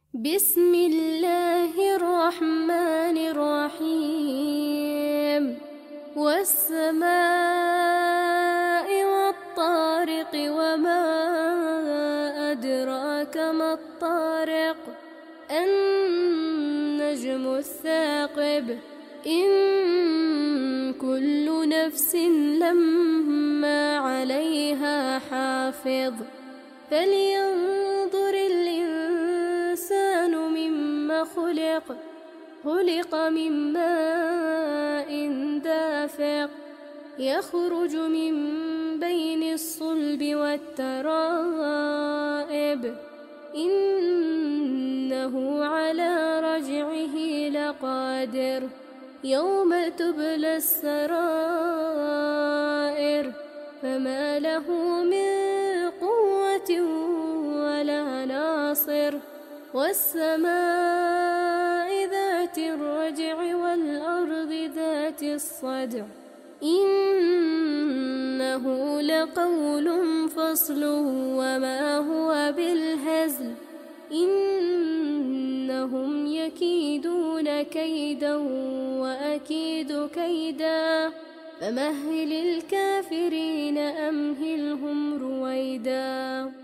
بسم الله الرحمن الرحيم والسماء والطارق وما أدراك ما الطارق النجم الثاقب إن كل نفس لما عليها حافظ فلينظر الإنسان مما خلق من ماء دافق يخرج من بين الصلب والترائب إنه على رجعه لقادر يوم تبلى السرائر فما له من قوة ولا ناصر والسماء ذات الرجع والأرض ذات الصدع إنه لقول فصل وما هو بالهزل إنهم يكيدون كيدا وأكيد كيدا فمهل الكافرين أمهلهم رويدا.